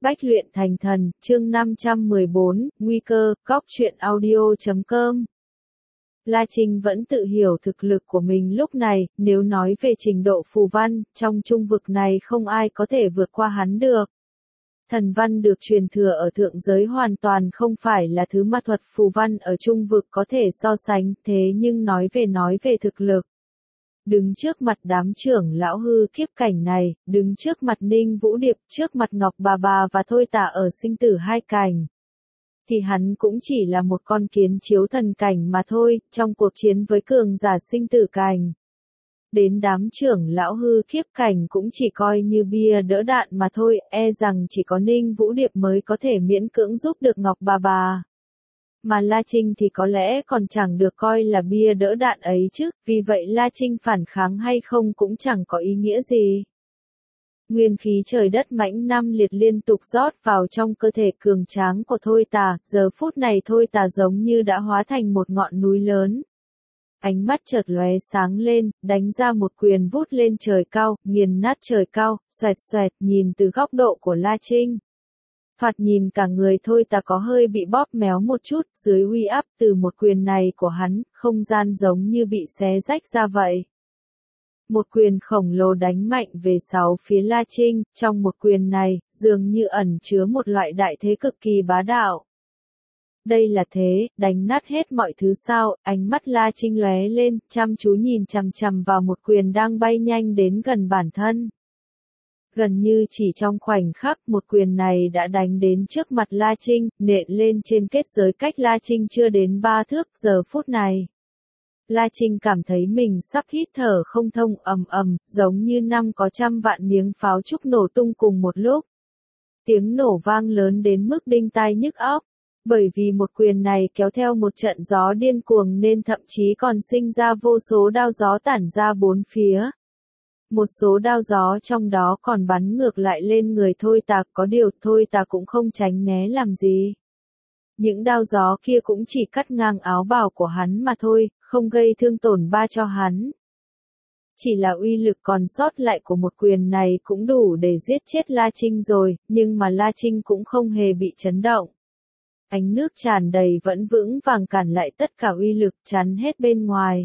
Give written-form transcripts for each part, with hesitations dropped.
Bách luyện thành thần, chương 514, nguy cơ, góc truyện audio.com. La Trinh vẫn tự hiểu thực lực của mình lúc này, nếu nói về trình độ phù văn, trong trung vực này không ai có thể vượt qua hắn được. Thần văn được truyền thừa ở thượng giới hoàn toàn không phải là thứ ma thuật phù văn ở trung vực có thể so sánh, thế nhưng nói về thực lực. Đứng trước mặt đám trưởng lão hư kiếp cảnh này, đứng trước mặt Ninh Vũ Điệp, trước mặt Ngọc Bà và Thôi Tà ở sinh tử hai cảnh. Thì hắn cũng chỉ là một con kiến chiếu thần cảnh mà thôi, trong cuộc chiến với cường giả sinh tử cảnh. Đến đám trưởng lão hư kiếp cảnh cũng chỉ coi như bia đỡ đạn mà thôi, e rằng chỉ có Ninh Vũ Điệp mới có thể miễn cưỡng giúp được Ngọc Bà. Mà La Trinh thì có lẽ còn chẳng được coi là bia đỡ đạn ấy chứ, vì vậy La Trinh phản kháng hay không cũng chẳng có ý nghĩa gì. Nguyên khí trời đất mãnh nam liệt liên tục rót vào trong cơ thể cường tráng của Thôi Tà, giờ phút này Thôi Tà giống như đã hóa thành một ngọn núi lớn. Ánh mắt chợt lóe sáng lên, đánh ra một quyền vút lên trời cao, nghiền nát trời cao, xoẹt xoẹt, nhìn từ góc độ của La Trinh. Thoạt nhìn cả người Thôi Tà có hơi bị bóp méo một chút, dưới uy áp từ một quyền này của hắn, không gian giống như bị xé rách ra vậy. Một quyền khổng lồ đánh mạnh về sáu phía La Trinh, trong một quyền này, dường như ẩn chứa một loại đại thế cực kỳ bá đạo. Đây là thế, đánh nát hết mọi thứ sao, ánh mắt La Trinh lóe lên, chăm chú nhìn chằm chằm vào một quyền đang bay nhanh đến gần bản thân. Gần như chỉ trong khoảnh khắc một quyền này đã đánh đến trước mặt La Trinh, nện lên trên kết giới cách La Trinh chưa đến 3 thước. Giờ phút này, La Trinh cảm thấy mình sắp hít thở không thông, ầm ầm, giống như năm có trăm vạn miếng pháo trúc nổ tung cùng một lúc. Tiếng nổ vang lớn đến mức đinh tai nhức óc. Bởi vì một quyền này kéo theo một trận gió điên cuồng nên thậm chí còn sinh ra vô số đao gió tản ra bốn phía. Một số đao gió trong đó còn bắn ngược lại lên người Thôi Tà, có điều Thôi Tà cũng không tránh né làm gì. Những đao gió kia cũng chỉ cắt ngang áo bào của hắn mà thôi, không gây thương tổn ba cho hắn. Chỉ là uy lực còn sót lại của một quyền này cũng đủ để giết chết La Trinh rồi, nhưng mà La Trinh cũng không hề bị chấn động. Ánh nước tràn đầy vẫn vững vàng cản lại tất cả uy lực, chắn hết bên ngoài.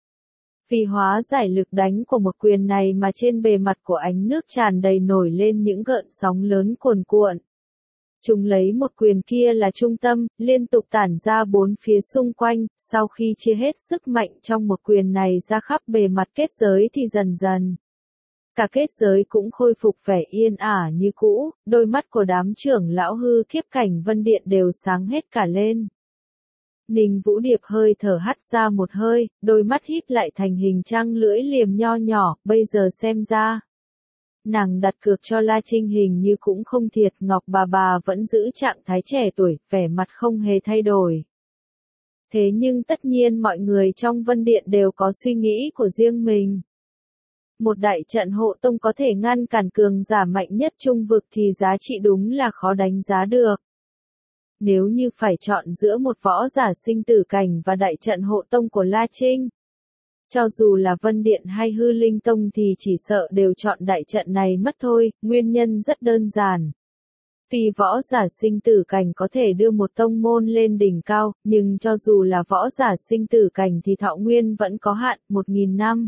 Vì hóa giải lực đánh của một quyền này mà trên bề mặt của ánh nước tràn đầy nổi lên những gợn sóng lớn cuồn cuộn. Chúng lấy một quyền kia là trung tâm, liên tục tản ra bốn phía xung quanh, sau khi chia hết sức mạnh trong một quyền này ra khắp bề mặt kết giới thì dần dần. Cả kết giới cũng khôi phục vẻ yên ả như cũ, đôi mắt của đám trưởng lão hư kiếp cảnh Vân Điện đều sáng hết cả lên. Ninh Vũ Điệp hơi thở hắt ra một hơi, đôi mắt híp lại thành hình trăng lưỡi liềm nho nhỏ, bây giờ xem ra. Nàng đặt cược cho La Trinh hình như cũng không thiệt, Ngọc Bà vẫn giữ trạng thái trẻ tuổi, vẻ mặt không hề thay đổi. Thế nhưng tất nhiên mọi người trong Vân Điện đều có suy nghĩ của riêng mình. Một đại trận hộ tông có thể ngăn cản cường giả mạnh nhất trung vực thì giá trị đúng là khó đánh giá được. Nếu như phải chọn giữa một võ giả sinh tử cảnh và đại trận hộ tông của La Trinh, cho dù là Vân Điện hay Hư Linh Tông thì chỉ sợ đều chọn đại trận này mất thôi, nguyên nhân rất đơn giản. Tuy võ giả sinh tử cảnh có thể đưa một tông môn lên đỉnh cao, nhưng cho dù là võ giả sinh tử cảnh thì thọ nguyên vẫn có hạn, 1.000 năm.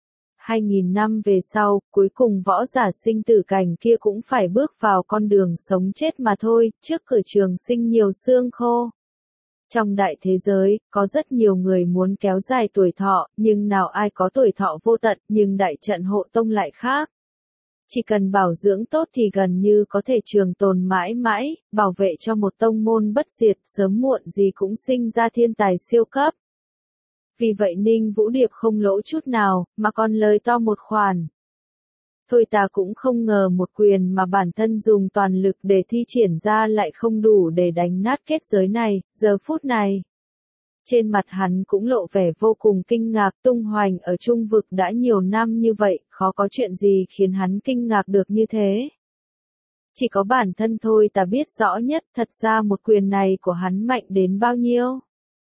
2.000 năm về sau, cuối cùng võ giả sinh tử cảnh kia cũng phải bước vào con đường sống chết mà thôi, trước cửa trường sinh nhiều xương khô. Trong đại thế giới, có rất nhiều người muốn kéo dài tuổi thọ, nhưng nào ai có tuổi thọ vô tận, nhưng đại trận hộ tông lại khác. Chỉ cần bảo dưỡng tốt thì gần như có thể trường tồn mãi mãi, bảo vệ cho một tông môn bất diệt, sớm muộn gì cũng sinh ra thiên tài siêu cấp. Vì vậy Ninh Vũ Điệp không lỗ chút nào, mà còn lời to một khoản. Thôi Tà cũng không ngờ một quyền mà bản thân dùng toàn lực để thi triển ra lại không đủ để đánh nát kết giới này, giờ phút này. Trên mặt hắn cũng lộ vẻ vô cùng kinh ngạc, tung hoành ở trung vực đã nhiều năm như vậy, khó có chuyện gì khiến hắn kinh ngạc được như thế. Chỉ có bản thân Thôi Tà biết rõ nhất, thật ra một quyền này của hắn mạnh đến bao nhiêu.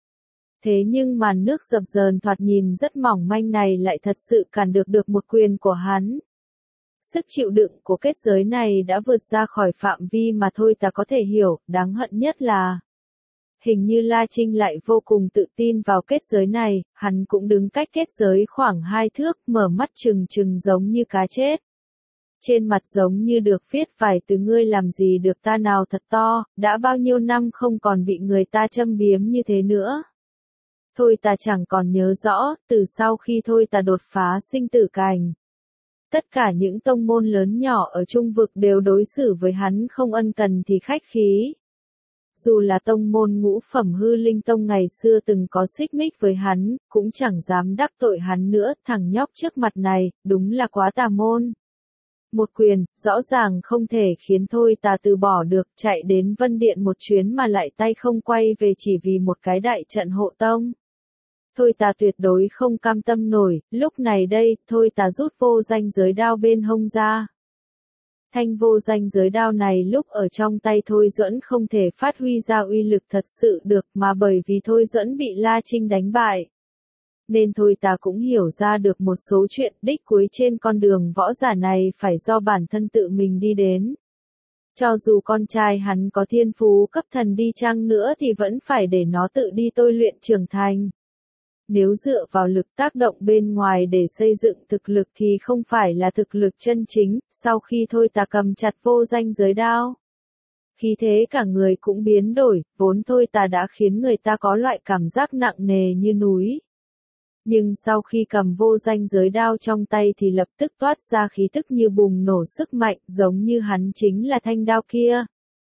Thế nhưng màn nước dập dờn thoạt nhìn rất mỏng manh này lại thật sự cản được một quyền của hắn. Sức chịu đựng của kết giới này đã vượt ra khỏi phạm vi mà thôi ta có thể hiểu, đáng hận nhất là hình như La Trinh lại vô cùng tự tin vào kết giới này, hắn cũng đứng cách kết giới khoảng 2 thước, mở mắt trừng trừng giống như cá chết. Trên mặt giống như được viết vài từ ngươi làm gì được ta nào thật to, đã bao nhiêu năm không còn bị người ta châm biếm như thế nữa. Thôi ta chẳng còn nhớ rõ, từ sau khi thôi ta đột phá sinh tử cảnh. Tất cả những tông môn lớn nhỏ ở trung vực đều đối xử với hắn không ân cần thì khách khí. Dù là tông môn ngũ phẩm hư linh tông ngày xưa từng có xích mích với hắn, cũng chẳng dám đắc tội hắn nữa, thằng nhóc trước mặt này, đúng là quá tà môn. Một quyền, rõ ràng không thể khiến thôi ta từ bỏ được, chạy đến Vân Điện một chuyến mà lại tay không quay về chỉ vì một cái đại trận hộ tông. Thôi ta tuyệt đối không cam tâm nổi, lúc này đây, thôi ta rút vô danh giới đao bên hông ra. Thanh vô danh giới đao này lúc ở trong tay Thôi Duẫn không thể phát huy ra uy lực thật sự được mà bởi vì Thôi Duẫn bị La Trinh đánh bại. Nên thôi ta cũng hiểu ra được một số chuyện đích cuối trên con đường võ giả này phải do bản thân tự mình đi đến. Cho dù con trai hắn có thiên phú cấp thần đi chăng nữa thì vẫn phải để nó tự đi tôi luyện trưởng thành. Nếu dựa vào lực tác động bên ngoài để xây dựng thực lực thì không phải là thực lực chân chính, sau khi thôi ta cầm chặt vô danh giới đao. Khí thế cả người cũng biến đổi, vốn thôi ta đã khiến người ta có loại cảm giác nặng nề như núi. Nhưng sau khi cầm vô danh giới đao trong tay thì lập tức toát ra khí tức như bùng nổ sức mạnh, giống như hắn chính là thanh đao kia.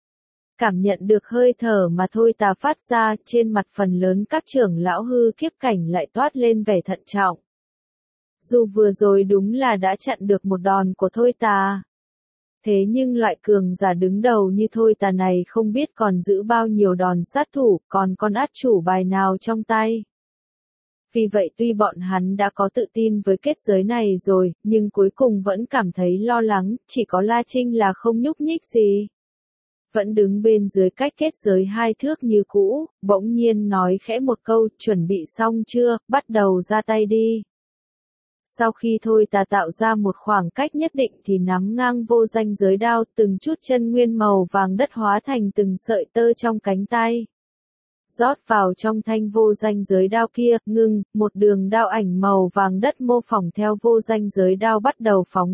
Cảm nhận được hơi thở mà thôi ta phát ra, trên mặt phần lớn các trưởng lão hư kiếp cảnh lại toát lên vẻ thận trọng. Dù vừa rồi đúng là đã chặn được một đòn của thôi ta. Thế nhưng loại cường giả đứng đầu như thôi ta này không biết còn giữ bao nhiêu đòn sát thủ, còn con át chủ bài nào trong tay. Vì vậy tuy bọn hắn đã có tự tin với kết giới này rồi, nhưng cuối cùng vẫn cảm thấy lo lắng, chỉ có La Trinh là không nhúc nhích gì. Vẫn đứng bên dưới cách kết giới 2 thước như cũ, bỗng nhiên nói khẽ một câu, chuẩn bị xong chưa, bắt đầu ra tay đi. Sau khi thôi ta tạo ra một khoảng cách nhất định thì nắm ngang vô danh giới đao, từng chút chân nguyên màu vàng đất hóa thành từng sợi tơ trong cánh tay. Rót vào trong thanh vô danh giới đao kia, ngưng, một đường đao ảnh màu vàng đất mô phỏng theo vô danh giới đao bắt đầu phóng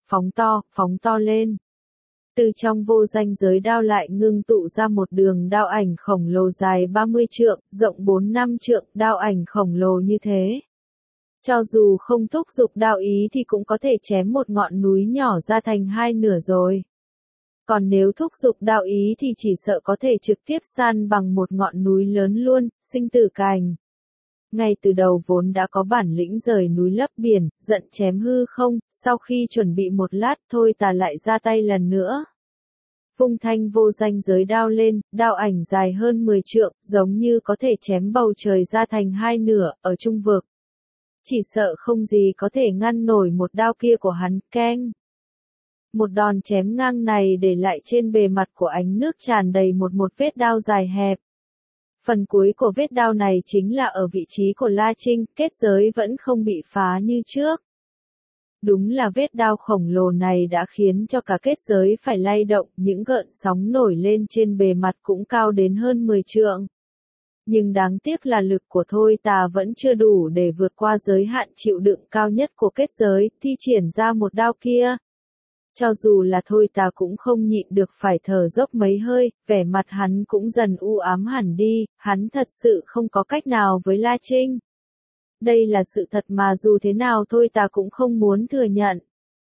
to lên. Từ trong vô danh giới đao lại ngưng tụ ra một đường đao ảnh khổng lồ dài 30 trượng, rộng 4-5 trượng, đao ảnh khổng lồ như thế. Cho dù không thúc giục đao ý thì cũng có thể chém một ngọn núi nhỏ ra thành 2 nửa rồi. Còn nếu thúc giục đao ý thì chỉ sợ có thể trực tiếp san bằng một ngọn núi lớn luôn, sinh tử cảnh. Ngay từ đầu vốn đã có bản lĩnh rời núi lấp biển, giận chém hư không, sau khi chuẩn bị một lát thôi ta lại ra tay lần nữa. Vung thanh vô danh giới đao lên, đao ảnh dài hơn 10 trượng, giống như có thể chém bầu trời ra thành 2 nửa, ở trung vực. Chỉ sợ không gì có thể ngăn nổi một đao kia của hắn, keng. Một đòn chém ngang này để lại trên bề mặt của ánh nước tràn đầy một vết đao dài hẹp. Phần cuối của vết đao này chính là ở vị trí của La Trinh, kết giới vẫn không bị phá như trước. Đúng là vết đao khổng lồ này đã khiến cho cả kết giới phải lay động, những gợn sóng nổi lên trên bề mặt cũng cao đến hơn 10 trượng. Nhưng đáng tiếc là lực của thôi ta vẫn chưa đủ để vượt qua giới hạn chịu đựng cao nhất của kết giới, thi triển ra một đao kia. Cho dù là thôi ta cũng không nhịn được phải thở dốc mấy hơi, vẻ mặt hắn cũng dần u ám hẳn đi, hắn thật sự không có cách nào với La Trinh. Đây là sự thật mà dù thế nào thôi ta cũng không muốn thừa nhận.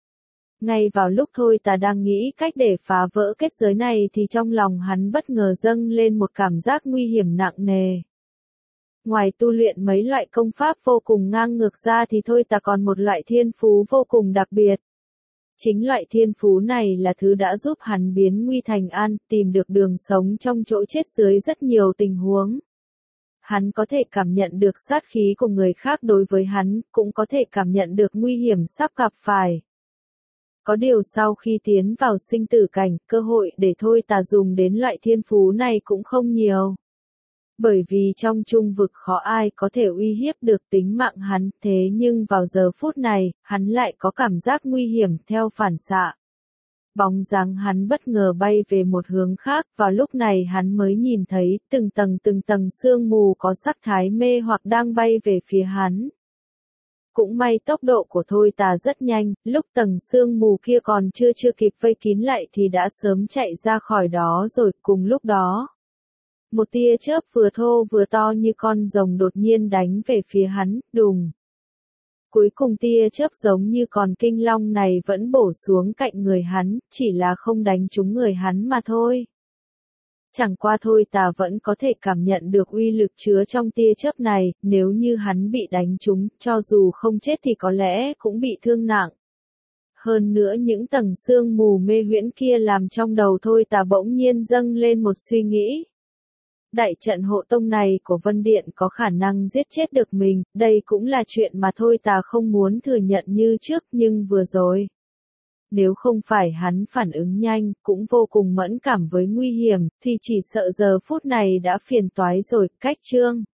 Ngay vào lúc thôi ta đang nghĩ cách để phá vỡ kết giới này thì trong lòng hắn bất ngờ dâng lên một cảm giác nguy hiểm nặng nề. Ngoài tu luyện mấy loại công pháp vô cùng ngang ngược ra thì thôi ta còn một loại thiên phú vô cùng đặc biệt. Chính loại thiên phú này là thứ đã giúp hắn biến nguy thành an, tìm được đường sống trong chỗ chết dưới rất nhiều tình huống. Hắn có thể cảm nhận được sát khí của người khác đối với hắn, cũng có thể cảm nhận được nguy hiểm sắp gặp phải. Có điều sau khi tiến vào sinh tử cảnh, cơ hội để thôi ta dùng đến loại thiên phú này cũng không nhiều. Bởi vì trong trung vực khó ai có thể uy hiếp được tính mạng hắn, thế nhưng vào giờ phút này, hắn lại có cảm giác nguy hiểm theo phản xạ. Bóng dáng hắn bất ngờ bay về một hướng khác, vào lúc này hắn mới nhìn thấy từng tầng sương mù có sắc thái mê hoặc đang bay về phía hắn. Cũng may tốc độ của Thôi Tà rất nhanh, lúc tầng sương mù kia còn chưa kịp vây kín lại thì đã sớm chạy ra khỏi đó rồi. Cùng lúc đó, một tia chớp vừa thô vừa to như con rồng đột nhiên đánh về phía hắn, đùng. Cuối cùng tia chớp giống như con kinh long này vẫn bổ xuống cạnh người hắn, chỉ là không đánh trúng người hắn mà thôi. Chẳng qua Thôi Tà vẫn có thể cảm nhận được uy lực chứa trong tia chớp này, nếu như hắn bị đánh trúng, cho dù không chết thì có lẽ cũng bị thương nặng. Hơn nữa những tầng sương mù mê huyễn kia làm trong đầu Thôi Tà bỗng nhiên dâng lên một suy nghĩ. Đại trận hộ tông này của Vân Điện có khả năng giết chết được mình, đây cũng là chuyện mà Thôi Tà không muốn thừa nhận như trước, nhưng vừa rồi. Nếu không phải hắn phản ứng nhanh, cũng vô cùng mẫn cảm với nguy hiểm, thì chỉ sợ giờ phút này đã phiền toái rồi. Cách chương